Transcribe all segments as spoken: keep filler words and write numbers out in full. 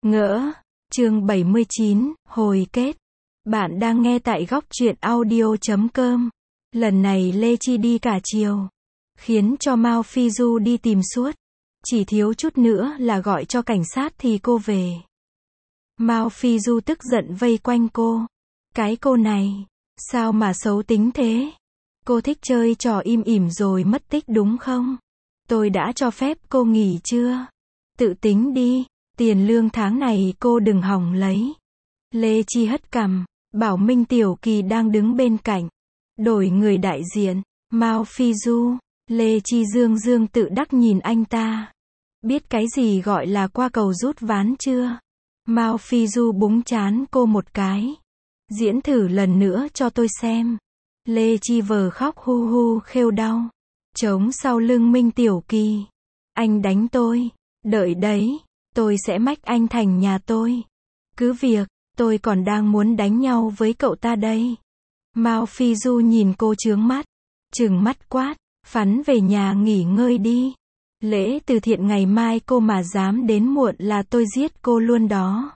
Ngỡ. Chương bảy mươi chín, hồi kết. Bạn đang nghe tại góc truyện audio chấm com. Lần này Lê Chi đi cả chiều, khiến cho Mao Phi Du đi tìm suốt. Chỉ thiếu chút nữa là gọi cho cảnh sát thì cô về. Mao Phi Du tức giận vây quanh cô. Cái cô này, sao mà xấu tính thế? Cô thích chơi trò im ỉm rồi mất tích đúng không? Tôi đã cho phép cô nghỉ chưa? Tự tính đi, tiền lương tháng này cô đừng hòng lấy. Lê Chi hất cằm, bảo Minh Tiểu Kỳ đang đứng bên cạnh. Đổi người đại diện, Mao Phi Du. Lê Chi dương dương tự đắc nhìn anh ta. Biết cái gì gọi là qua cầu rút ván chưa? Mao Phi Du búng trán cô một cái. Diễn thử lần nữa cho tôi xem. Lê Chi vờ khóc hu hu khêu đau. Trống sau lưng Minh Tiểu Kỳ. Anh đánh tôi. Đợi đấy, tôi sẽ mách anh thành nhà tôi. Cứ việc, tôi còn đang muốn đánh nhau với cậu ta đây. Mao Phi Du nhìn cô trướng mắt. Trừng mắt quát, phắn về nhà nghỉ ngơi đi. Lễ từ thiện ngày mai cô mà dám đến muộn là tôi giết cô luôn đó.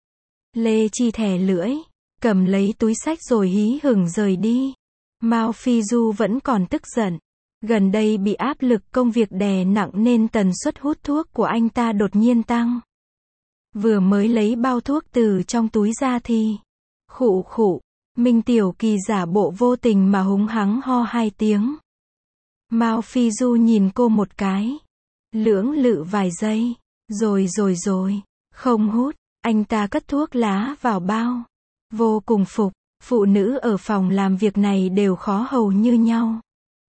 Lê Chi thè lưỡi, cầm lấy túi xách rồi hí hửng rời đi. Mao Phi Du vẫn còn tức giận. Gần đây bị áp lực công việc đè nặng nên tần suất hút thuốc của anh ta đột nhiên tăng. Vừa mới lấy bao thuốc từ trong túi ra thì khụ khụ, Minh Tiểu Kỳ giả bộ vô tình mà húng hắng ho hai tiếng. Mao Phi Du nhìn cô một cái, lưỡng lự vài giây, rồi rồi rồi, không hút. Anh ta cất thuốc lá vào bao. Vô cùng phục, phụ nữ ở phòng làm việc này đều khó hầu như nhau.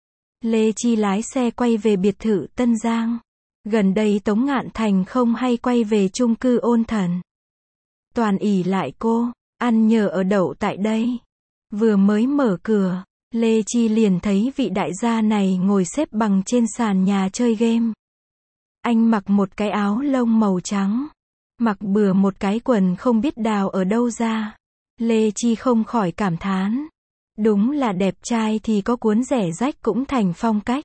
Lê Chi lái xe quay về biệt thự Tân Giang. Gần đây Tống Ngạn Thành không hay quay về chung cư Ôn Thần. Toàn ỷ lại cô, ăn nhờ ở đậu tại đây. Vừa mới mở cửa, Lê Chi liền thấy vị đại gia này ngồi xếp bằng trên sàn nhà chơi game. Anh mặc một cái áo lông màu trắng, mặc bừa một cái quần không biết đào ở đâu ra. Lê Chi không khỏi cảm thán. Đúng là đẹp trai thì có cuốn rẻ rách cũng thành phong cách.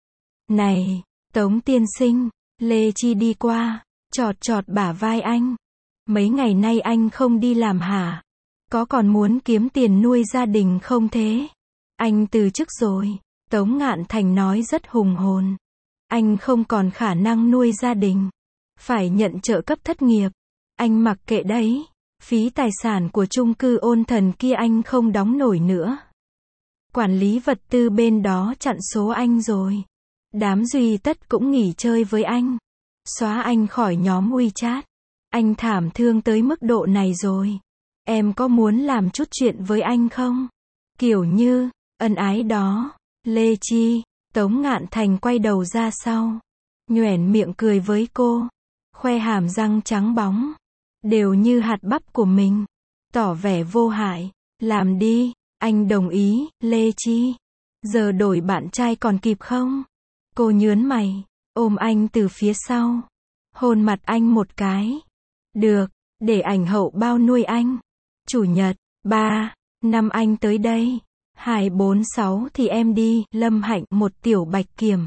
Này, Tống tiên sinh, Lê Chi đi qua, chọt chọt bả vai anh. Mấy ngày nay anh không đi làm hả? Có còn muốn kiếm tiền nuôi gia đình không thế? Anh từ chức rồi, Tống Ngạn Thành nói rất hùng hồn. Anh không còn khả năng nuôi gia đình. Phải nhận trợ cấp thất nghiệp. Anh mặc kệ đấy. Phí tài sản của chung cư Ôn Thần kia anh không đóng nổi nữa. Quản lý vật tư bên đó chặn số anh rồi. Đám Duy Tất cũng nghỉ chơi với anh. Xóa anh khỏi nhóm WeChat. Anh thảm thương tới mức độ này rồi. Em có muốn làm chút chuyện với anh không? Kiểu như, ân ái đó. Lê Chi, Tống Ngạn Thành quay đầu ra sau. Nhoẻn miệng cười với cô. Khoe hàm răng trắng bóng. Đều như hạt bắp của mình. Tỏ vẻ vô hại. Làm đi, anh đồng ý, Lê Chi. Giờ đổi bạn trai còn kịp không? Cô nhớn mày, ôm anh từ phía sau. Hôn mặt anh một cái. Được, để ảnh hậu bao nuôi anh. Chủ nhật, ba, năm anh tới đây. Hai bốn sáu thì em đi, Lâm Hạnh một tiểu bạch kiểm.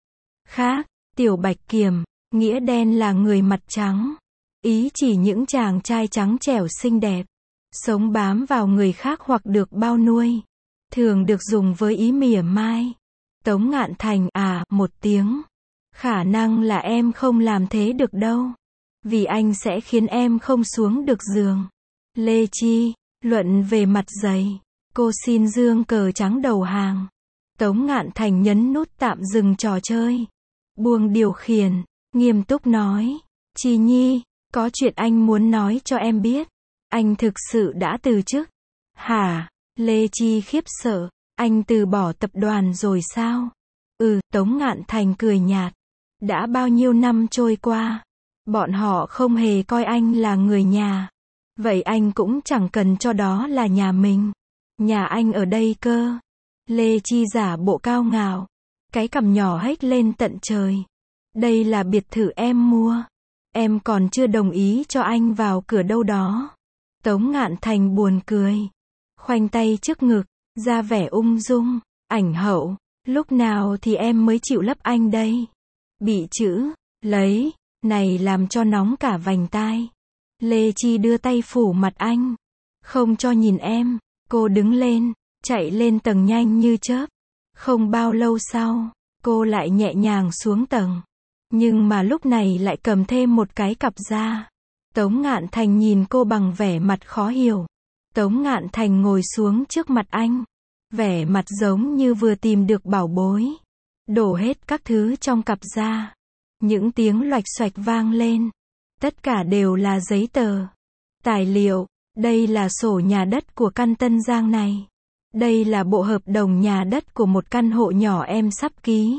Khác, tiểu bạch kiểm, nghĩa đen là người mặt trắng. Ý chỉ những chàng trai trắng trẻo xinh đẹp, sống bám vào người khác hoặc được bao nuôi. Thường được dùng với ý mỉa mai. Tống Ngạn Thành à, một tiếng. Khả năng là em không làm thế được đâu. Vì anh sẽ khiến em không xuống được giường. Lê Chi, luận về mặt dày. Cô xin dương cờ trắng đầu hàng. Tống Ngạn Thành nhấn nút tạm dừng trò chơi. Buông điều khiển, nghiêm túc nói. Chi Nhi, có chuyện anh muốn nói cho em biết. Anh thực sự đã từ chức. Hả? Lê Chi khiếp sợ. Anh từ bỏ tập đoàn rồi sao? Ừ, Tống Ngạn Thành cười nhạt. Đã bao nhiêu năm trôi qua, bọn họ không hề coi anh là người nhà. Vậy anh cũng chẳng cần cho đó là nhà mình. Nhà anh ở đây cơ. Lê Chi giả bộ cao ngạo. Cái cằm nhỏ hếch lên tận trời. Đây là biệt thự em mua. Em còn chưa đồng ý cho anh vào cửa đâu đó. Tống Ngạn Thành buồn cười. Khoanh tay trước ngực, ra vẻ ung dung. Ảnh hậu, lúc nào thì em mới chịu lấp anh đây? Bị chữ, lấy, này làm cho nóng cả vành tai. Lê Chi đưa tay phủ mặt anh. Không cho nhìn em. Cô đứng lên, chạy lên tầng nhanh như chớp. Không bao lâu sau, cô lại nhẹ nhàng xuống tầng. Nhưng mà lúc này lại cầm thêm một cái cặp da. Tống Ngạn Thành nhìn cô bằng vẻ mặt khó hiểu. Tống Ngạn Thành ngồi xuống trước mặt anh. Vẻ mặt giống như vừa tìm được bảo bối. Đổ hết các thứ trong cặp da. Những tiếng loạch xoạch vang lên. Tất cả đều là giấy tờ. Tài liệu. Đây là sổ nhà đất của căn Tân Giang này. Đây là bộ hợp đồng nhà đất của một căn hộ nhỏ em sắp ký.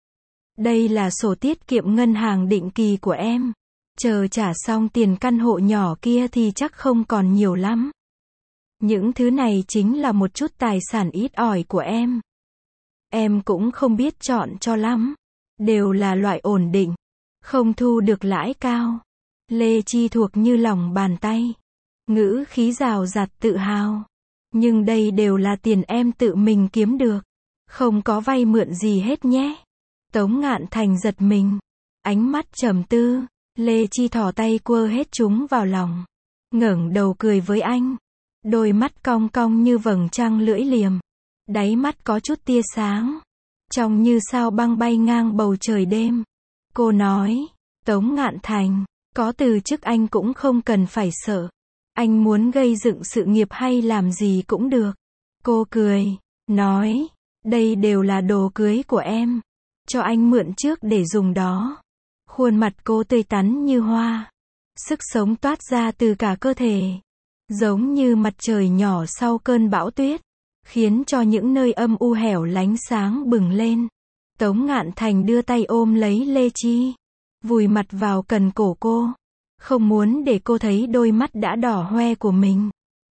Đây là sổ tiết kiệm ngân hàng định kỳ của em. Chờ trả xong tiền căn hộ nhỏ kia thì chắc không còn nhiều lắm. Những thứ này chính là một chút tài sản ít ỏi của em. Em cũng không biết chọn cho lắm. Đều là loại ổn định. Không thu được lãi cao. Lê Chi thuộc như lòng bàn tay. Ngữ khí rào rạt tự hào. Nhưng đây đều là tiền em tự mình kiếm được. Không có vay mượn gì hết nhé. Tống Ngạn Thành giật mình. Ánh mắt trầm tư. Lê Chi thò tay quơ hết chúng vào lòng. Ngẩng đầu cười với anh. Đôi mắt cong cong như vầng trăng lưỡi liềm. Đáy mắt có chút tia sáng. Trông như sao băng bay ngang bầu trời đêm. Cô nói. Tống Ngạn Thành. Có từ chức anh cũng không cần phải sợ. Anh muốn gây dựng sự nghiệp hay làm gì cũng được. Cô cười. Nói. Đây đều là đồ cưới của em. Cho anh mượn trước để dùng đó. Khuôn mặt cô tươi tắn như hoa. Sức sống toát ra từ cả cơ thể. Giống như mặt trời nhỏ sau cơn bão tuyết. Khiến cho những nơi âm u hẻo lánh sáng bừng lên. Tống Ngạn Thành đưa tay ôm lấy Lê Chi. Vùi mặt vào cần cổ cô. Không muốn để cô thấy đôi mắt đã đỏ hoe của mình.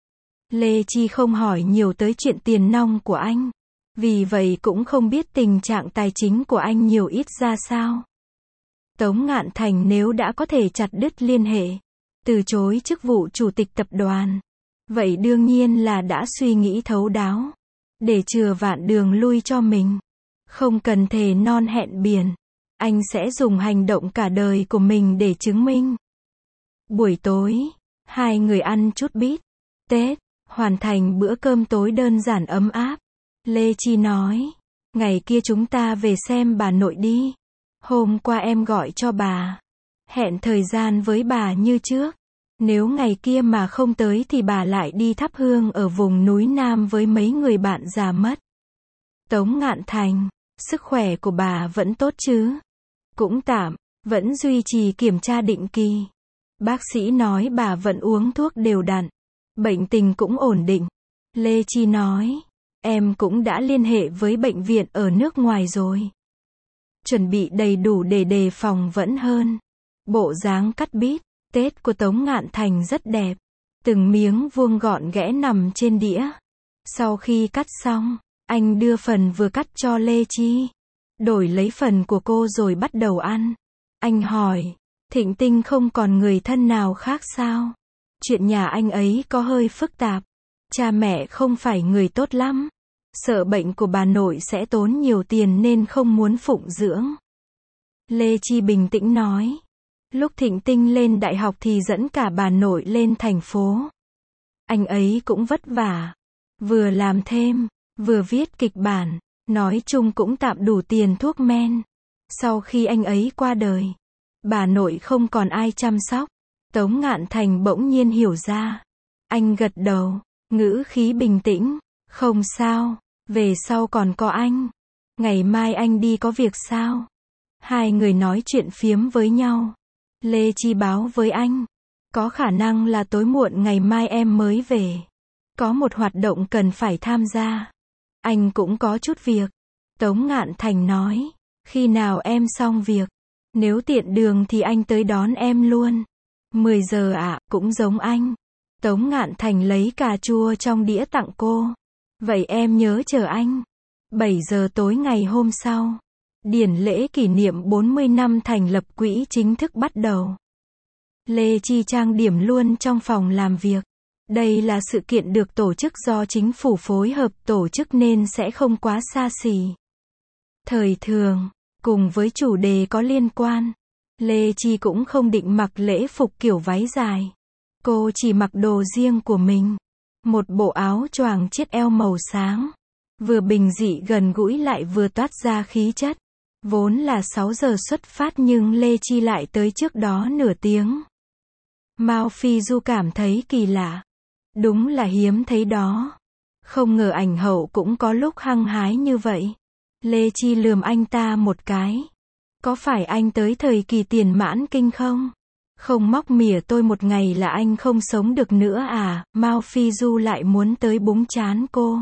Lê Chi không hỏi nhiều tới chuyện tiền nong của anh. Vì vậy cũng không biết tình trạng tài chính của anh nhiều ít ra sao. Tống Ngạn Thành nếu đã có thể chặt đứt liên hệ, từ chối chức vụ chủ tịch tập đoàn, vậy đương nhiên là đã suy nghĩ thấu đáo, để chừa vạn đường lui cho mình. Không cần thề non hẹn biển, anh sẽ dùng hành động cả đời của mình để chứng minh. Buổi tối, hai người ăn chút bít tết, hoàn thành bữa cơm tối đơn giản ấm áp. Lê Chi nói, ngày kia chúng ta về xem bà nội đi. Hôm qua em gọi cho bà, hẹn thời gian với bà như trước. Nếu ngày kia mà không tới thì bà lại đi thắp hương ở vùng núi Nam với mấy người bạn già mất. Tống Ngạn Thành, sức khỏe của bà vẫn tốt chứ? Cũng tạm, vẫn duy trì kiểm tra định kỳ. Bác sĩ nói bà vẫn uống thuốc đều đặn, bệnh tình cũng ổn định. Lê Chi nói, em cũng đã liên hệ với bệnh viện ở nước ngoài rồi. Chuẩn bị đầy đủ để đề phòng vẫn hơn. Bộ dáng cắt bít tết của Tống Ngạn Thành rất đẹp. Từng miếng vuông gọn ghẽ nằm trên đĩa. Sau khi cắt xong, anh đưa phần vừa cắt cho Lê Chi. Đổi lấy phần của cô rồi bắt đầu ăn. Anh hỏi, Thịnh Tinh không còn người thân nào khác sao? Chuyện nhà anh ấy có hơi phức tạp. Cha mẹ không phải người tốt lắm. Sợ bệnh của bà nội sẽ tốn nhiều tiền nên không muốn phụng dưỡng. Lê Chi bình tĩnh nói. Lúc Thịnh Tinh lên đại học thì dẫn cả bà nội lên thành phố. Anh ấy cũng vất vả. Vừa làm thêm, vừa viết kịch bản. Nói chung cũng tạm đủ tiền thuốc men. Sau khi anh ấy qua đời, bà nội không còn ai chăm sóc. Tống Ngạn Thành bỗng nhiên hiểu ra. Anh gật đầu, ngữ khí bình tĩnh. Không sao, về sau còn có anh. Ngày mai anh đi có việc sao? Hai người nói chuyện phiếm với nhau. Lê Chi báo với anh. Có khả năng là tối muộn ngày mai em mới về. Có một hoạt động cần phải tham gia. Anh cũng có chút việc. Tống Ngạn Thành nói. Khi nào em xong việc? Nếu tiện đường thì anh tới đón em luôn. mười giờ ạ, à, cũng giống anh. Tống Ngạn Thành lấy cà chua trong đĩa tặng cô. Vậy em nhớ chờ anh. bảy giờ tối ngày hôm sau. Điển lễ kỷ niệm bốn mươi năm thành lập quỹ chính thức bắt đầu. Lê Chi trang điểm luôn trong phòng làm việc. Đây là sự kiện được tổ chức do chính phủ phối hợp tổ chức nên sẽ không quá xa xỉ. Thời thường, cùng với chủ đề có liên quan, Lê Chi cũng không định mặc lễ phục kiểu váy dài. Cô chỉ mặc đồ riêng của mình. Một bộ áo choàng chiết eo màu sáng. Vừa bình dị gần gũi lại vừa toát ra khí chất. Vốn là sáu giờ xuất phát nhưng Lê Chi lại tới trước đó nửa tiếng. Mao Phi Du cảm thấy kỳ lạ. Đúng là hiếm thấy đó. Không ngờ ảnh hậu cũng có lúc hăng hái như vậy. Lê Chi lườm anh ta một cái. Có phải anh tới thời kỳ tiền mãn kinh không? Không móc mỉa tôi một ngày là anh không sống được nữa à? Mao Phi Du lại muốn tới búng trán cô.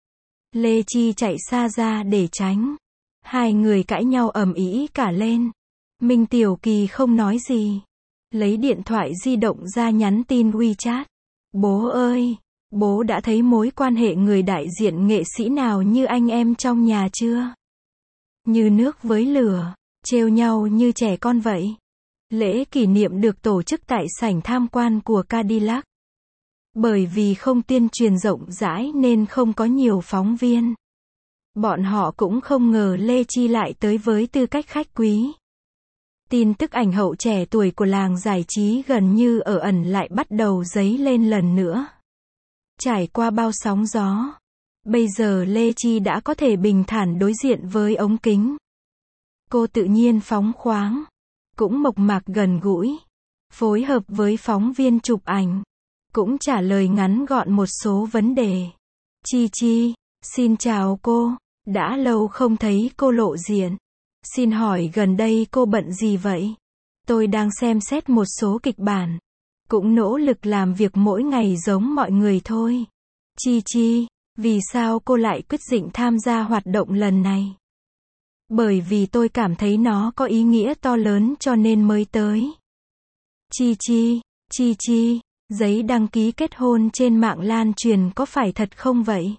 Lê Chi chạy xa ra để tránh. Hai người cãi nhau ầm ĩ cả lên. Minh Tiểu Kỳ không nói gì. Lấy điện thoại di động ra nhắn tin WeChat. Bố ơi, bố đã thấy mối quan hệ người đại diện nghệ sĩ nào như anh em trong nhà chưa? Như nước với lửa, trêu nhau như trẻ con vậy. Lễ kỷ niệm được tổ chức tại sảnh tham quan của Cadillac. Bởi vì không tuyên truyền rộng rãi nên không có nhiều phóng viên. Bọn họ cũng không ngờ Lê Chi lại tới với tư cách khách quý. Tin tức ảnh hậu trẻ tuổi của làng giải trí gần như ở ẩn lại bắt đầu dấy lên lần nữa. Trải qua bao sóng gió, bây giờ Lê Chi đã có thể bình thản đối diện với ống kính. Cô tự nhiên phóng khoáng, cũng mộc mạc gần gũi, phối hợp với phóng viên chụp ảnh, cũng trả lời ngắn gọn một số vấn đề. Chi Chi, xin chào cô, đã lâu không thấy cô lộ diện. Xin hỏi gần đây cô bận gì vậy? Tôi đang xem xét một số kịch bản. Cũng nỗ lực làm việc mỗi ngày giống mọi người thôi. Chi Chi, vì sao cô lại quyết định tham gia hoạt động lần này? Bởi vì tôi cảm thấy nó có ý nghĩa to lớn cho nên mới tới. Chi Chi, Chi Chi, giấy đăng ký kết hôn trên mạng lan truyền có phải thật không vậy?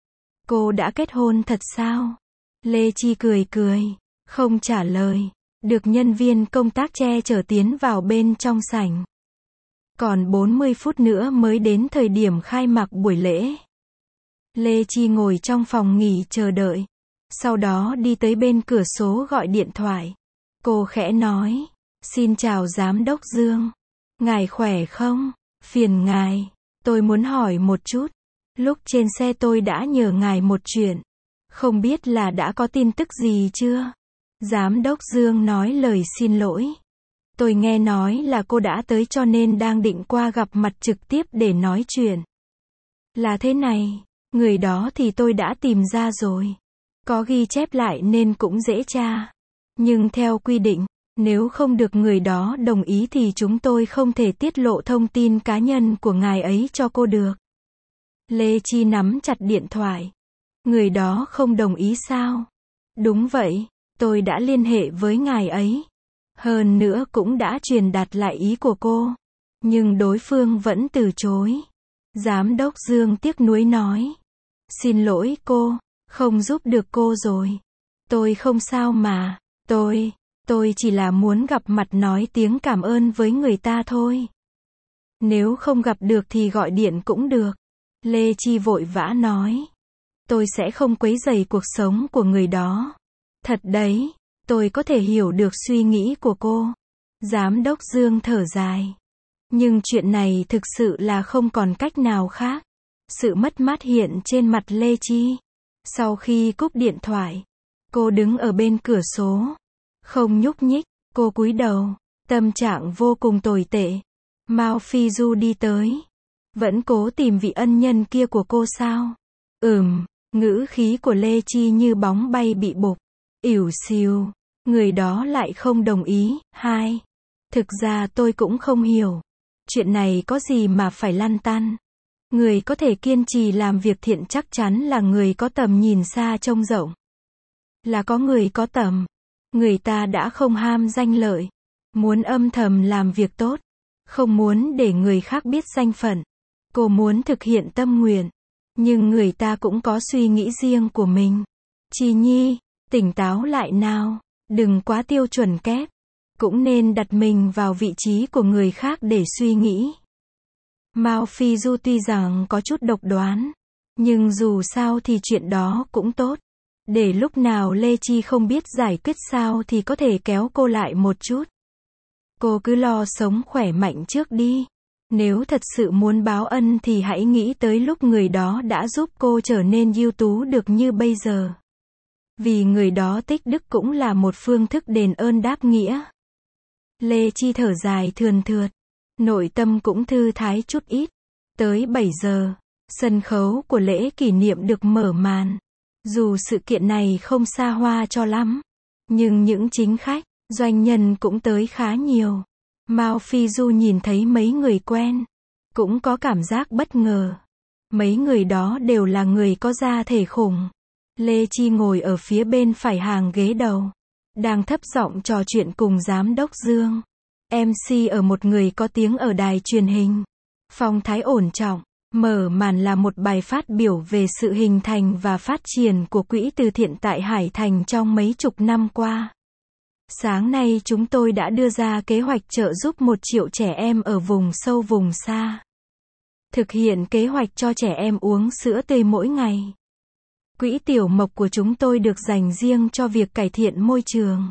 Cô đã kết hôn thật sao? Lê Chi cười cười, không trả lời, được nhân viên công tác che chở tiến vào bên trong sảnh. Còn bốn mươi phút nữa mới đến thời điểm khai mạc buổi lễ. Lê Chi ngồi trong phòng nghỉ chờ đợi. Sau đó đi tới bên cửa sổ gọi điện thoại. Cô khẽ nói, xin chào Giám đốc Dương. Ngài khỏe không? Phiền ngài. Tôi muốn hỏi một chút. Lúc trên xe tôi đã nhờ ngài một chuyện. Không biết là đã có tin tức gì chưa? Giám đốc Dương nói lời xin lỗi. Tôi nghe nói là cô đã tới cho nên đang định qua gặp mặt trực tiếp để nói chuyện. Là thế này, người đó thì tôi đã tìm ra rồi. Có ghi chép lại nên cũng dễ tra. Nhưng theo quy định, nếu không được người đó đồng ý thì chúng tôi không thể tiết lộ thông tin cá nhân của ngài ấy cho cô được. Lê Chi nắm chặt điện thoại. Người đó không đồng ý sao? Đúng vậy, tôi đã liên hệ với ngài ấy. Hơn nữa cũng đã truyền đạt lại ý của cô. Nhưng đối phương vẫn từ chối. Giám đốc Dương tiếc nuối nói. Xin lỗi cô, không giúp được cô rồi. Tôi không sao mà, tôi, tôi chỉ là muốn gặp mặt nói tiếng cảm ơn với người ta thôi. Nếu không gặp được thì gọi điện cũng được. Lê Chi vội vã nói. Tôi sẽ không quấy rầy cuộc sống của người đó. Thật đấy, tôi có thể hiểu được suy nghĩ của cô. Giám đốc Dương thở dài. Nhưng chuyện này thực sự là không còn cách nào khác. Sự mất mát hiện trên mặt Lê Chi. Sau khi cúp điện thoại, cô đứng ở bên cửa sổ. Không nhúc nhích, cô cúi đầu. Tâm trạng vô cùng tồi tệ. Mao Phi Du đi tới. Vẫn cố tìm vị ân nhân kia của cô sao? Ừm, ngữ khí của Lê Chi như bóng bay bị bục. Ỉu xìu. Người đó lại không đồng ý. Hai. Thực ra tôi cũng không hiểu. Chuyện này có gì mà phải lăn tăn. Người có thể kiên trì làm việc thiện chắc chắn là người có tầm nhìn xa trông rộng. Là có người có tầm. Người ta đã không ham danh lợi. Muốn âm thầm làm việc tốt. Không muốn để người khác biết danh phận. Cô muốn thực hiện tâm nguyện. Nhưng người ta cũng có suy nghĩ riêng của mình. Chi Nhi, tỉnh táo lại nào. Đừng quá tiêu chuẩn kép. Cũng nên đặt mình vào vị trí của người khác để suy nghĩ. Mao Phi Du tuy rằng có chút độc đoán. Nhưng dù sao thì chuyện đó cũng tốt. Để lúc nào Lê Chi không biết giải quyết sao thì có thể kéo cô lại một chút. Cô cứ lo sống khỏe mạnh trước đi. Nếu thật sự muốn báo ân thì hãy nghĩ tới lúc người đó đã giúp cô trở nên ưu tú được như bây giờ. Vì người đó tích đức cũng là một phương thức đền ơn đáp nghĩa. Lê Chi thở dài thườn thượt. Nội tâm cũng thư thái chút ít. Tới bảy giờ, sân khấu của lễ kỷ niệm được mở màn. Dù sự kiện này không xa hoa cho lắm, nhưng những chính khách, doanh nhân cũng tới khá nhiều. Mao Phi Du nhìn thấy mấy người quen, cũng có cảm giác bất ngờ. Mấy người đó đều là người có gia thể khủng. Lê Chi ngồi ở phía bên phải hàng ghế đầu, đang thấp giọng trò chuyện cùng giám đốc Dương. em xê ở một người có tiếng ở đài truyền hình. Phong thái ổn trọng, mở màn là một bài phát biểu về sự hình thành và phát triển của quỹ từ thiện tại Hải Thành trong mấy chục năm qua. Sáng nay chúng tôi đã đưa ra kế hoạch trợ giúp một triệu trẻ em ở vùng sâu vùng xa. Thực hiện kế hoạch cho trẻ em uống sữa tươi mỗi ngày. Quỹ tiểu mộc của chúng tôi được dành riêng cho việc cải thiện môi trường.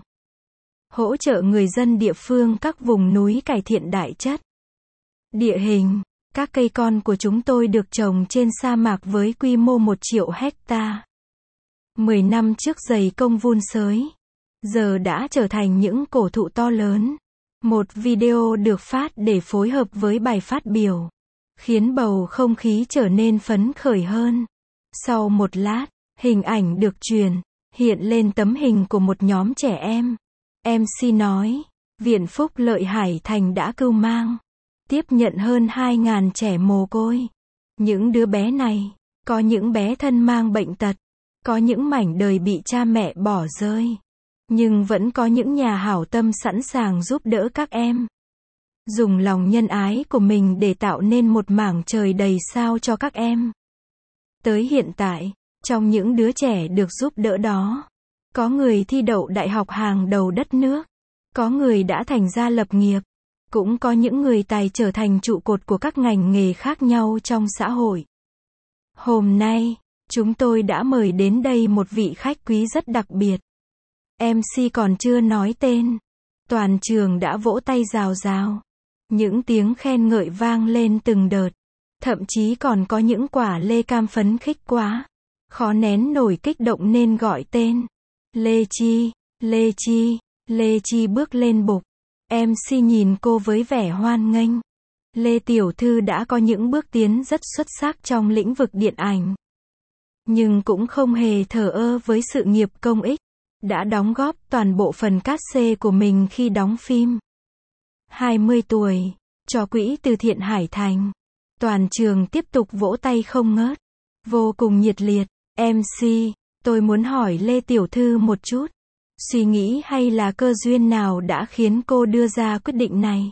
Hỗ trợ người dân địa phương các vùng núi cải thiện đại chất. Địa hình, các cây con của chúng tôi được trồng trên sa mạc với quy mô một triệu hecta. Mười năm trước dày công vun sới, giờ đã trở thành những cổ thụ to lớn. Một video được phát để phối hợp với bài phát biểu, khiến bầu không khí trở nên phấn khởi hơn. Sau một lát, hình ảnh được truyền, hiện lên tấm hình của một nhóm trẻ em. em xê nói, Viện Phúc Lợi Hải Thành đã cưu mang, tiếp nhận hơn hai nghìn trẻ mồ côi. Những đứa bé này, có những bé thân mang bệnh tật, có những mảnh đời bị cha mẹ bỏ rơi. Nhưng vẫn có những nhà hảo tâm sẵn sàng giúp đỡ các em. Dùng lòng nhân ái của mình để tạo nên một mảng trời đầy sao cho các em. Tới hiện tại, trong những đứa trẻ được giúp đỡ đó, có người thi đậu đại học hàng đầu đất nước, có người đã thành gia lập nghiệp, cũng có những người tài trở thành trụ cột của các ngành nghề khác nhau trong xã hội. Hôm nay, chúng tôi đã mời đến đây một vị khách quý rất đặc biệt. em xê còn chưa nói tên, toàn trường đã vỗ tay rào rào. Những tiếng khen ngợi vang lên từng đợt. Thậm chí còn có những quả lê cam phấn khích quá, khó nén nổi kích động nên gọi tên. Lê Chi, Lê Chi, Lê Chi bước lên bục. em xê nhìn cô với vẻ hoan nghênh. Lê Tiểu Thư đã có những bước tiến rất xuất sắc trong lĩnh vực điện ảnh. Nhưng cũng không hề thờ ơ với sự nghiệp công ích. Đã đóng góp toàn bộ phần cát xê của mình khi đóng phim. hai mươi tuổi, cho quỹ từ thiện Hải Thành. Toàn trường tiếp tục vỗ tay không ngớt. Vô cùng nhiệt liệt. em xê, tôi muốn hỏi Lê Tiểu Thư một chút. Suy nghĩ hay là cơ duyên nào đã khiến cô đưa ra quyết định này?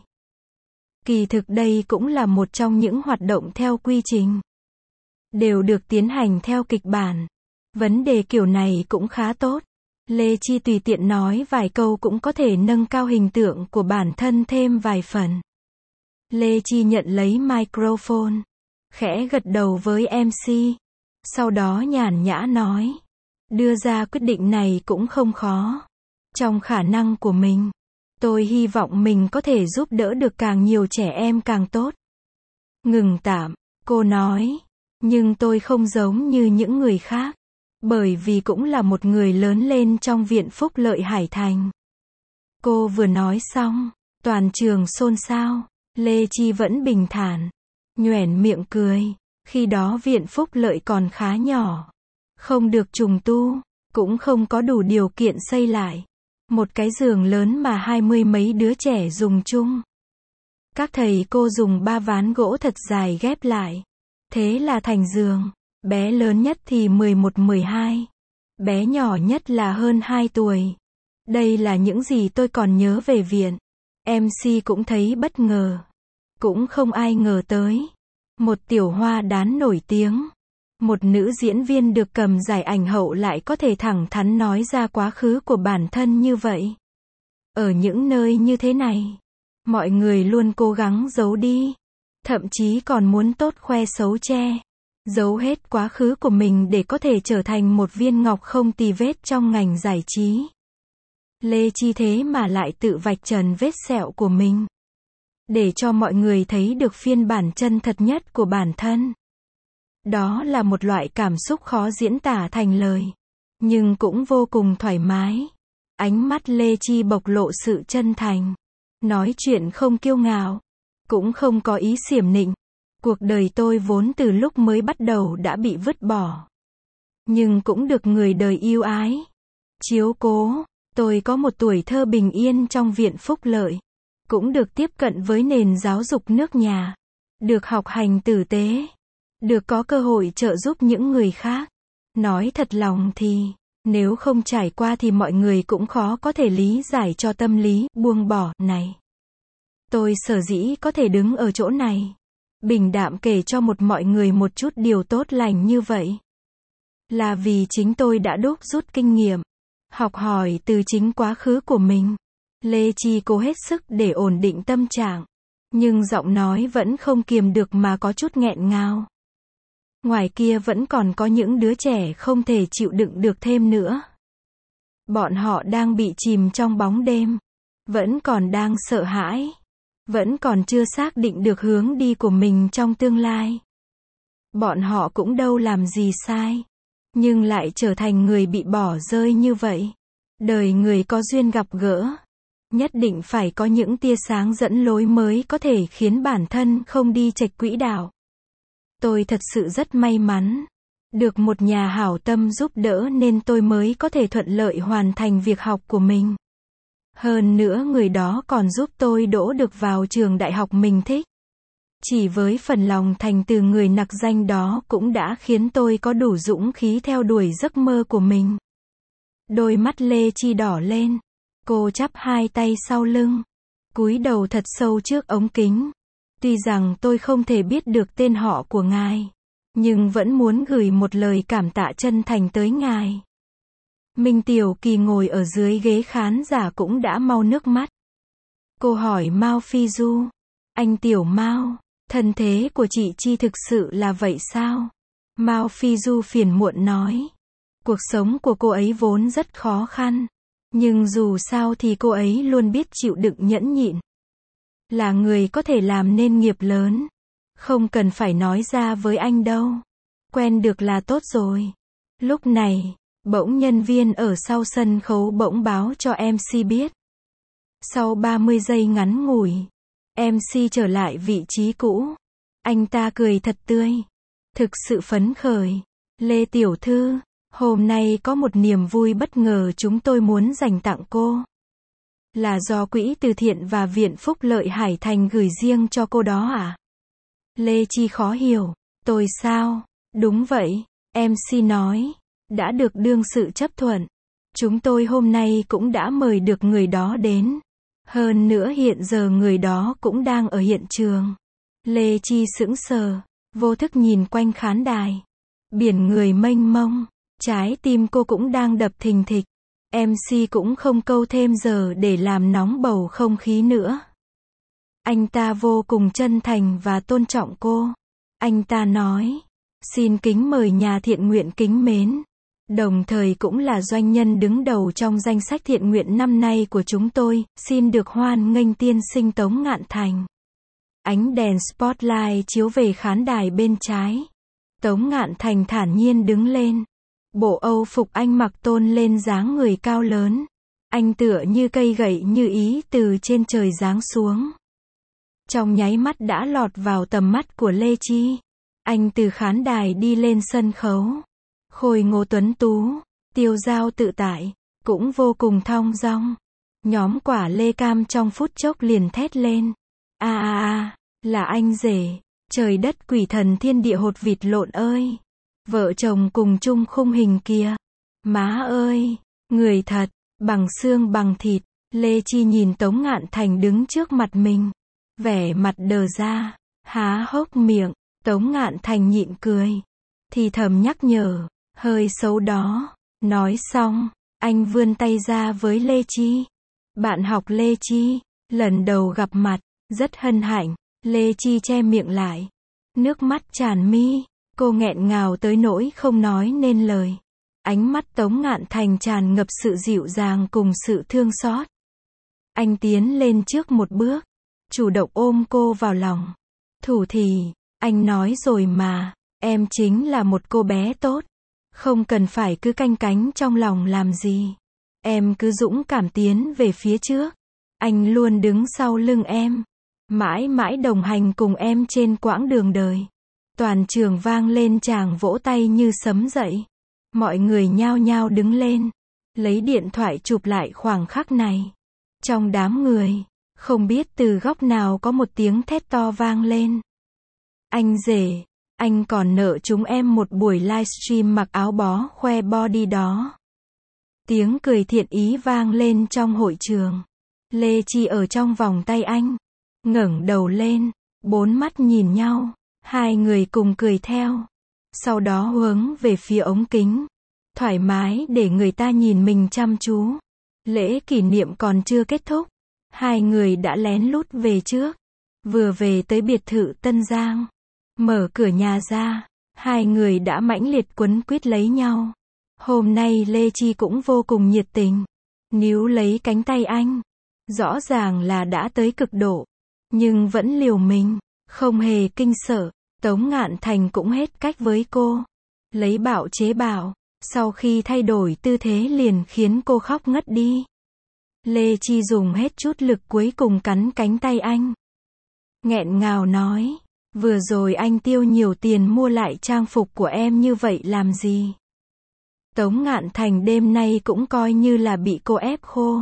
Kỳ thực đây cũng là một trong những hoạt động theo quy trình. Đều được tiến hành theo kịch bản. Vấn đề kiểu này cũng khá tốt. Lê Chi tùy tiện nói vài câu cũng có thể nâng cao hình tượng của bản thân thêm vài phần. Lê Chi nhận lấy microphone, khẽ gật đầu với em xê. Sau đó nhàn nhã nói, đưa ra quyết định này cũng không khó. Trong khả năng của mình, tôi hy vọng mình có thể giúp đỡ được càng nhiều trẻ em càng tốt. Ngừng tạm, cô nói, nhưng tôi không giống như những người khác. Bởi vì cũng là một người lớn lên trong Viện Phúc Lợi Hải Thành. Cô vừa nói xong, toàn trường xôn xao. Lê Chi vẫn bình thản, nhoẻn miệng cười. Khi đó Viện Phúc Lợi còn khá nhỏ, không được trùng tu, cũng không có đủ điều kiện xây lại. Một cái giường lớn mà hai mươi mấy đứa trẻ dùng chung. Các thầy cô dùng ba ván gỗ thật dài ghép lại. Thế là thành giường. Bé lớn nhất thì mười một mười hai. Bé nhỏ nhất là hơn hai tuổi. Đây là những gì tôi còn nhớ về viện. em xê cũng thấy bất ngờ. Cũng không ai ngờ tới. Một tiểu hoa đán nổi tiếng. Một nữ diễn viên được cầm giải ảnh hậu lại có thể thẳng thắn nói ra quá khứ của bản thân như vậy. Ở những nơi như thế này, mọi người luôn cố gắng giấu đi. Thậm chí còn muốn tốt khoe xấu che. Giấu hết quá khứ của mình để có thể trở thành một viên ngọc không tì vết trong ngành giải trí. Lê Chi thế mà lại tự vạch trần vết sẹo của mình. để cho mọi người thấy được phiên bản chân thật nhất của bản thân. Đó là một loại cảm xúc khó diễn tả thành lời, nhưng cũng vô cùng thoải mái. Ánh mắt Lê Chi bộc lộ sự chân thành, nói chuyện không kiêu ngạo, cũng không có ý xiểm nịnh. Cuộc đời tôi vốn từ lúc mới bắt đầu đã bị vứt bỏ, nhưng cũng được người đời yêu ái, chiếu cố. Tôi có một tuổi thơ bình yên trong viện phúc lợi, cũng được tiếp cận với nền giáo dục nước nhà, được học hành tử tế, được có cơ hội trợ giúp những người khác. Nói thật lòng thì, nếu không trải qua thì mọi người cũng khó có thể lý giải cho tâm lý buông bỏ này. Tôi sở dĩ có thể đứng ở chỗ này, bình đạm kể cho một mọi người một chút điều tốt lành như vậy, là vì chính tôi đã đúc rút kinh nghiệm, học hỏi từ chính quá khứ của mình. Lê Chi cố hết sức để ổn định tâm trạng, nhưng giọng nói vẫn không kiềm được mà có chút nghẹn ngào. Ngoài kia vẫn còn có những đứa trẻ không thể chịu đựng được thêm nữa. Bọn họ đang bị chìm trong bóng đêm, vẫn còn đang sợ hãi, vẫn còn chưa xác định được hướng đi của mình trong tương lai. Bọn họ cũng đâu làm gì sai, nhưng lại trở thành người bị bỏ rơi như vậy. Đời người có duyên gặp gỡ, nhất định phải có những tia sáng dẫn lối mới có thể khiến bản thân không đi chệch quỹ đạo. Tôi thật sự rất may mắn, được một nhà hảo tâm giúp đỡ nên tôi mới có thể thuận lợi hoàn thành việc học của mình. Hơn nữa người đó còn giúp tôi đỗ được vào trường đại học mình thích. Chỉ với phần lòng thành từ người nặc danh đó cũng đã khiến tôi có đủ dũng khí theo đuổi giấc mơ của mình. Đôi mắt Lê Chi đỏ lên, cô chắp hai tay sau lưng, cúi đầu thật sâu trước ống kính. Tuy rằng tôi không thể biết được tên họ của ngài, nhưng vẫn muốn gửi một lời cảm tạ chân thành tới ngài. Minh Tiểu Kỳ ngồi ở dưới ghế khán giả cũng đã mau nước mắt. Cô hỏi Mao Phi Du, anh Tiểu Mao, thân thế của chị Chi thực sự là vậy sao? Mao Phi Du phiền muộn nói, cuộc sống của cô ấy vốn rất khó khăn, nhưng dù sao thì cô ấy luôn biết chịu đựng nhẫn nhịn. Là người có thể làm nên nghiệp lớn, không cần phải nói ra với anh đâu. Quen được là tốt rồi. Lúc này, bỗng nhân viên ở sau sân khấu bỗng báo cho em xê biết. Sau ba mươi giây ngắn ngủi, em xê trở lại vị trí cũ. Anh ta cười thật tươi, thực sự phấn khởi. Lê Tiểu Thư, hôm nay có một niềm vui bất ngờ chúng tôi muốn dành tặng cô. Là do Quỹ Từ Thiện và Viện Phúc Lợi Hải Thành gửi riêng cho cô đó à? Lê Chi khó hiểu, tôi sao? Đúng vậy, em xê nói, đã được đương sự chấp thuận. Chúng tôi hôm nay cũng đã mời được người đó đến. Hơn nữa hiện giờ người đó cũng đang ở hiện trường. Lê Chi sững sờ, vô thức nhìn quanh khán đài. Biển người mênh mông, trái tim cô cũng đang đập thình thịch. em xê cũng không câu thêm giờ để làm nóng bầu không khí nữa. Anh ta vô cùng chân thành và tôn trọng cô. Anh ta nói, xin kính mời nhà thiện nguyện kính mến, đồng thời cũng là doanh nhân đứng đầu trong danh sách thiện nguyện năm nay của chúng tôi, xin được hoan nghênh tiên sinh Tống Ngạn Thành. Ánh đèn spotlight chiếu về khán đài bên trái. Tống Ngạn Thành thản nhiên đứng lên. Bộ Âu phục anh mặc tôn lên dáng người cao lớn. Anh tựa như cây gậy như ý từ trên trời giáng xuống. Trong nháy mắt đã lọt vào tầm mắt của Lê Chi. Anh từ khán đài đi lên sân khấu. Khôi ngô tuấn tú, tiêu dao tự tại, cũng vô cùng thong dong. Nhóm quả Lê Cam trong phút chốc liền thét lên. A a a, là anh rể, trời đất quỷ thần thiên địa hột vịt lộn ơi. Vợ chồng cùng chung khung hình kia. Má ơi, người thật, bằng xương bằng thịt. Lê Chi nhìn Tống Ngạn Thành đứng trước mặt mình. Vẻ mặt đờ ra, há hốc miệng. Tống Ngạn Thành nhịn cười. Thì thầm nhắc nhở, hơi xấu đó. Nói xong, anh vươn tay ra với Lê Chi. Bạn học Lê Chi, lần đầu gặp mặt, rất hân hạnh. Lê Chi che miệng lại. Nước mắt tràn mi. Cô nghẹn ngào tới nỗi không nói nên lời. Ánh mắt Tống Ngạn Thành tràn ngập sự dịu dàng cùng sự thương xót. Anh tiến lên trước một bước, chủ động ôm cô vào lòng. Thủ thì, anh nói rồi mà, em chính là một cô bé tốt. Không cần phải cứ canh cánh trong lòng làm gì. Em cứ dũng cảm tiến về phía trước. Anh luôn đứng sau lưng em. Mãi mãi đồng hành cùng em trên quãng đường đời. Toàn trường vang lên tràng vỗ tay như sấm dậy. Mọi người nhao nhao đứng lên. Lấy điện thoại chụp lại khoảnh khắc này. Trong đám người, không biết từ góc nào có một tiếng thét to vang lên. Anh rể, anh còn nợ chúng em một buổi livestream mặc áo bó khoe body đó. Tiếng cười thiện ý vang lên trong hội trường. Lê Chi ở trong vòng tay anh. Ngẩng đầu lên, bốn mắt nhìn nhau. Hai người cùng cười theo. Sau đó hướng về phía ống kính. Thoải mái để người ta nhìn mình chăm chú. Lễ kỷ niệm còn chưa kết thúc. Hai người đã lén lút về trước. Vừa về tới biệt thự Tân Giang. Mở cửa nhà ra. Hai người đã mãnh liệt quấn quýt lấy nhau. Hôm nay Lê Chi cũng vô cùng nhiệt tình. Níu lấy cánh tay anh. Rõ ràng là đã tới cực độ. Nhưng vẫn liều mình. Không hề kinh sợ. Tống Ngạn Thành cũng hết cách với cô. Lấy bạo chế bạo. Sau khi thay đổi tư thế liền khiến cô khóc ngất đi. Lê Chi dùng hết chút lực cuối cùng cắn cánh tay anh. Nghẹn ngào nói. Vừa rồi anh tiêu nhiều tiền mua lại trang phục của em như vậy làm gì? Tống Ngạn Thành đêm nay cũng coi như là bị cô ép khô.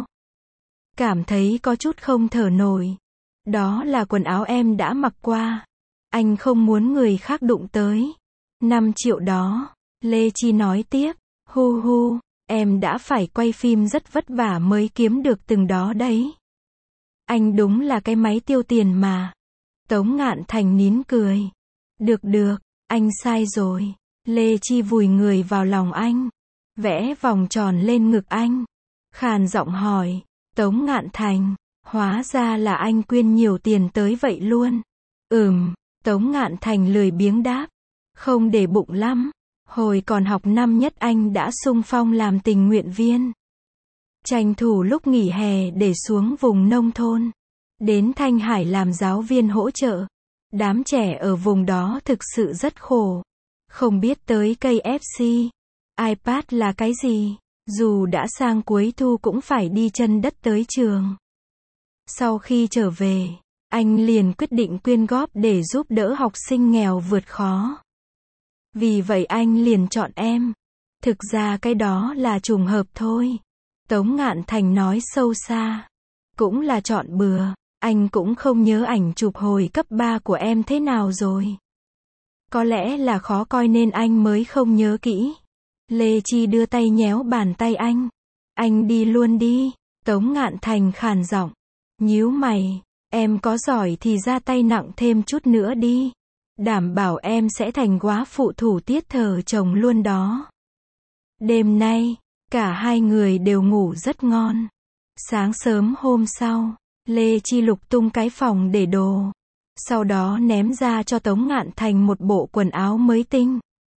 Cảm thấy có chút không thở nổi. Đó là quần áo em đã mặc qua. Anh không muốn người khác đụng tới. năm triệu đó. Lê Chi nói tiếp. Hu hu, em đã phải quay phim rất vất vả mới kiếm được từng đó đấy. Anh đúng là cái máy tiêu tiền mà. Tống Ngạn Thành nín cười. Được được, anh sai rồi. Lê Chi vùi người vào lòng anh. Vẽ vòng tròn lên ngực anh. Khàn giọng hỏi. Tống Ngạn Thành, hóa ra là anh quyên nhiều tiền tới vậy luôn. Ừm, Tống Ngạn Thành lười biếng đáp. Không để bụng lắm. Hồi còn học năm nhất anh đã xung phong làm tình nguyện viên. Tranh thủ lúc nghỉ hè để xuống vùng nông thôn. Đến Thanh Hải làm giáo viên hỗ trợ. Đám trẻ ở vùng đó thực sự rất khổ. Không biết tới ca ép xê, iPad là cái gì. Dù đã sang cuối thu cũng phải đi chân đất tới trường. Sau khi trở về, anh liền quyết định quyên góp để giúp đỡ học sinh nghèo vượt khó. Vì vậy anh liền chọn em. Thực ra cái đó là trùng hợp thôi. Tống Ngạn Thành nói sâu xa. Cũng là chọn bừa. Anh cũng không nhớ ảnh chụp hồi cấp ba của em thế nào rồi. Có lẽ là khó coi nên anh mới không nhớ kỹ. Lê Chi đưa tay nhéo bàn tay anh. Anh đi luôn đi. Tống Ngạn Thành khàn giọng. Nhíu mày. Em có giỏi thì ra tay nặng thêm chút nữa đi. Đảm bảo em sẽ thành góa phụ thủ tiết thờ chồng luôn đó. Đêm nay, cả hai người đều ngủ rất ngon. Sáng sớm hôm sau, Lê Chi lục tung cái phòng để đồ. Sau đó ném ra cho Tống Ngạn Thành một bộ quần áo mới tinh.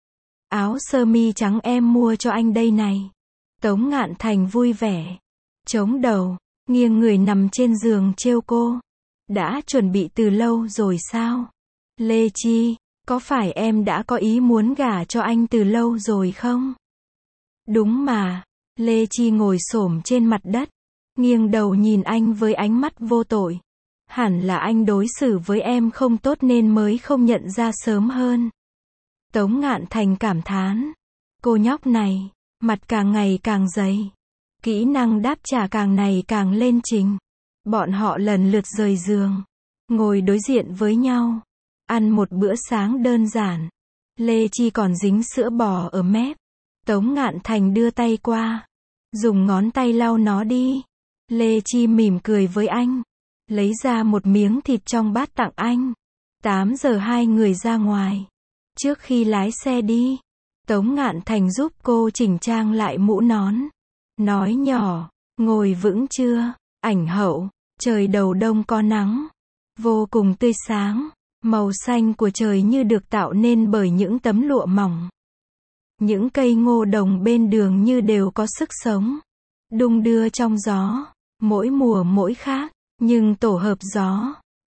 Áo sơ mi trắng em mua cho anh đây này. Tống Ngạn Thành vui vẻ. Chống đầu, nghiêng người nằm trên giường trêu cô. Đã chuẩn bị từ lâu rồi sao? Lê Chi, có phải em đã có ý muốn gả cho anh từ lâu rồi không? Đúng mà. Lê Chi ngồi xổm trên mặt đất, nghiêng đầu nhìn anh với ánh mắt vô tội. Hẳn là anh đối xử với em không tốt nên mới không nhận ra sớm hơn. Tống Ngạn Thành cảm thán. Cô nhóc này, mặt càng ngày càng dày. Kỹ năng đáp trả càng ngày càng lên trình. Bọn họ lần lượt rời giường, ngồi đối diện với nhau. Ăn một bữa sáng đơn giản. Lê Chi còn dính sữa bò ở mép. Tống Ngạn Thành đưa tay qua. Dùng ngón tay lau nó đi. Lê Chi mỉm cười với anh. Lấy ra một miếng thịt trong bát tặng anh. tám giờ hai người ra ngoài. Trước khi lái xe đi, Tống Ngạn Thành giúp cô chỉnh trang lại mũ nón. Nói nhỏ, ngồi vững chưa? Ảnh hậu, trời đầu đông có nắng. Vô cùng tươi sáng. Màu xanh của trời như được tạo nên bởi những tấm lụa mỏng. Những cây ngô đồng bên đường như đều có sức sống. Đung đưa trong gió. Mỗi mùa mỗi khác. Nhưng tổ hợp gió,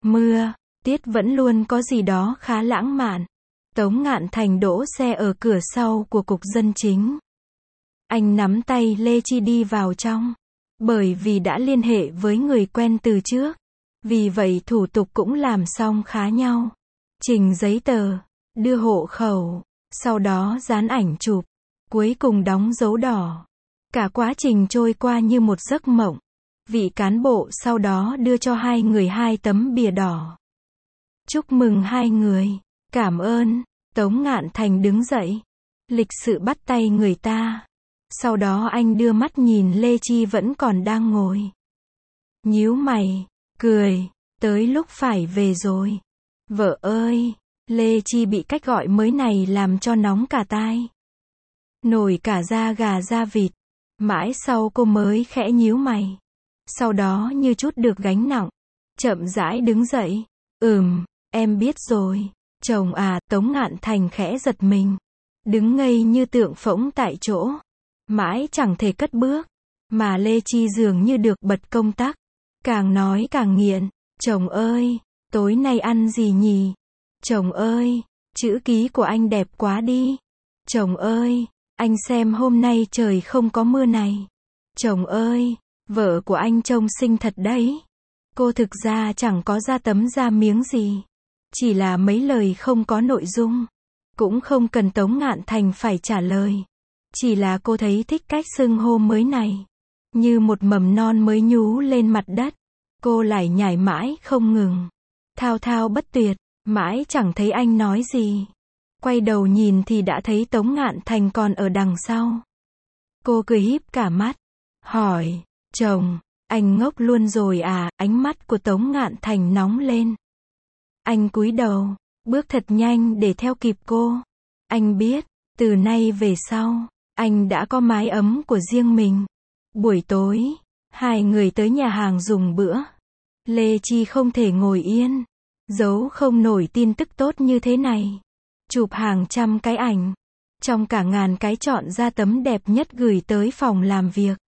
mưa, tiết vẫn luôn có gì đó khá lãng mạn. Tống Ngạn Thành đỗ xe ở cửa sau của cục dân chính. Anh nắm tay Lê Chi đi vào trong. Bởi vì đã liên hệ với người quen từ trước. Vì vậy thủ tục cũng làm xong khá nhau. Trình giấy tờ, đưa hộ khẩu, sau đó dán ảnh chụp, cuối cùng đóng dấu đỏ. Cả quá trình trôi qua như một giấc mộng. Vị cán bộ sau đó đưa cho hai người hai tấm bìa đỏ. Chúc mừng hai người. Cảm ơn. Tống Ngạn Thành đứng dậy. Lịch sự bắt tay người ta. Sau đó anh đưa mắt nhìn Lê Chi vẫn còn đang ngồi. Nhíu mày, cười, tới lúc phải về rồi. Vợ ơi, Lê Chi bị cách gọi mới này làm cho nóng cả tai. Nổi cả da gà da vịt. Mãi sau cô mới khẽ nhíu mày. Sau đó như chút được gánh nặng. Chậm rãi đứng dậy. Ừm, em biết rồi. Chồng à, Tống Ngạn Thành khẽ giật mình. Đứng ngây như tượng phỗng tại chỗ. Mãi chẳng thể cất bước. Mà Lê Chi dường như được bật công tắc. Càng nói càng nghiện. Chồng ơi, tối nay ăn gì nhỉ? Chồng ơi, chữ ký của anh đẹp quá đi. Chồng ơi, anh xem hôm nay trời không có mưa này. Chồng ơi, vợ của anh trông xinh thật đấy. Cô thực ra chẳng có ra tấm ra miếng gì. Chỉ là mấy lời không có nội dung. Cũng không cần Tống Ngạn Thành phải trả lời. Chỉ là cô thấy thích cách xưng hô mới này. Như một mầm non mới nhú lên mặt đất. Cô lải nhải mãi không ngừng. Thao thao bất tuyệt, mãi chẳng thấy anh nói gì. Quay đầu nhìn thì đã thấy Tống Ngạn Thành còn ở đằng sau. Cô cười híp cả mắt. Hỏi, chồng, anh ngốc luôn rồi à? Ánh mắt của Tống Ngạn Thành nóng lên. Anh cúi đầu, bước thật nhanh để theo kịp cô. Anh biết, từ nay về sau, anh đã có mái ấm của riêng mình. Buổi tối, hai người tới nhà hàng dùng bữa. Lê Chi không thể ngồi yên. Giấu không nổi tin tức tốt như thế này. Chụp hàng trăm cái ảnh. Trong cả ngàn cái chọn ra tấm đẹp nhất gửi tới phòng làm việc.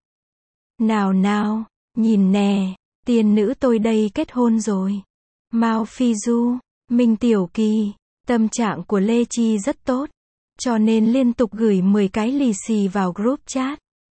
Nào nào, nhìn nè, tiên nữ tôi đây kết hôn rồi. Mao Phi Du, Minh Tiểu Kỳ. Tâm trạng của Lê Chi rất tốt. Cho nên liên tục gửi mười cái lì xì vào group chat.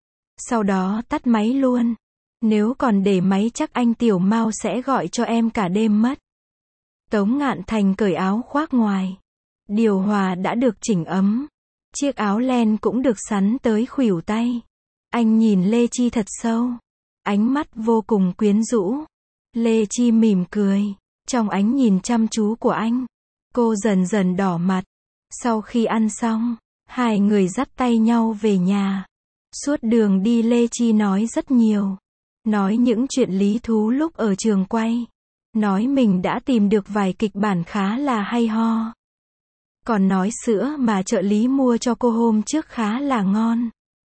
Sau đó tắt máy luôn. Nếu còn để máy chắc anh Tiểu Mao sẽ gọi cho em cả đêm mất. Tống Ngạn Thành cởi áo khoác ngoài. Điều hòa đã được chỉnh ấm. Chiếc áo len cũng được sắn tới khuỷu tay. Anh nhìn Lê Chi thật sâu. Ánh mắt vô cùng quyến rũ. Lê Chi mỉm cười. Trong ánh nhìn chăm chú của anh, cô dần dần đỏ mặt. Sau khi ăn xong, hai người dắt tay nhau về nhà. Suốt đường đi Lê Chi nói rất nhiều. Nói những chuyện lý thú lúc ở trường quay. Nói mình đã tìm được vài kịch bản khá là hay ho. Còn nói sữa mà trợ lý mua cho cô hôm trước khá là ngon.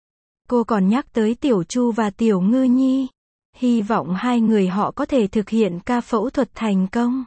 Cô còn nhắc tới Tiểu Chu và Tiểu Ngư Nhi. Hy vọng hai người họ có thể thực hiện ca phẫu thuật thành công.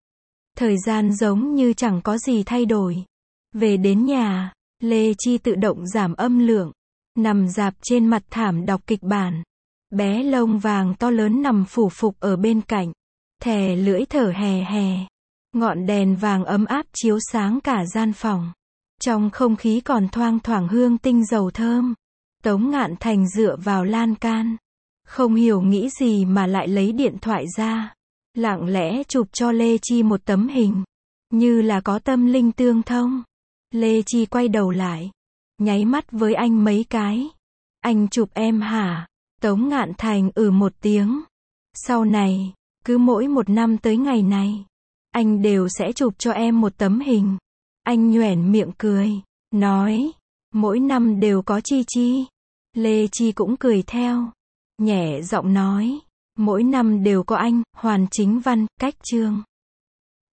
Thời gian giống như chẳng có gì thay đổi. Về đến nhà, Lê Chi tự động giảm âm lượng. Nằm rạp trên mặt thảm đọc kịch bản. Bé lông vàng to lớn nằm phủ phục ở bên cạnh. Thè lưỡi thở hè hè. Ngọn đèn vàng ấm áp chiếu sáng cả gian phòng. Trong không khí còn thoang thoảng hương tinh dầu thơm. Tống Ngạn Thành dựa vào lan can. Không hiểu nghĩ gì mà lại lấy điện thoại ra. Lặng lẽ chụp cho Lê Chi một tấm hình. Như là có tâm linh tương thông. Lê Chi quay đầu lại. Nháy mắt với anh mấy cái. Anh chụp em hả? Tống Ngạn Thành ừ một tiếng. Sau này, cứ mỗi một năm tới ngày này, anh đều sẽ chụp cho em một tấm hình. Anh nhoẻn miệng cười. Nói. Mỗi năm đều có Chi Chi. Lê Chi cũng cười theo. Nhẹ giọng nói. Mỗi năm đều có anh, Hoàn Chính Văn, Cách Chương.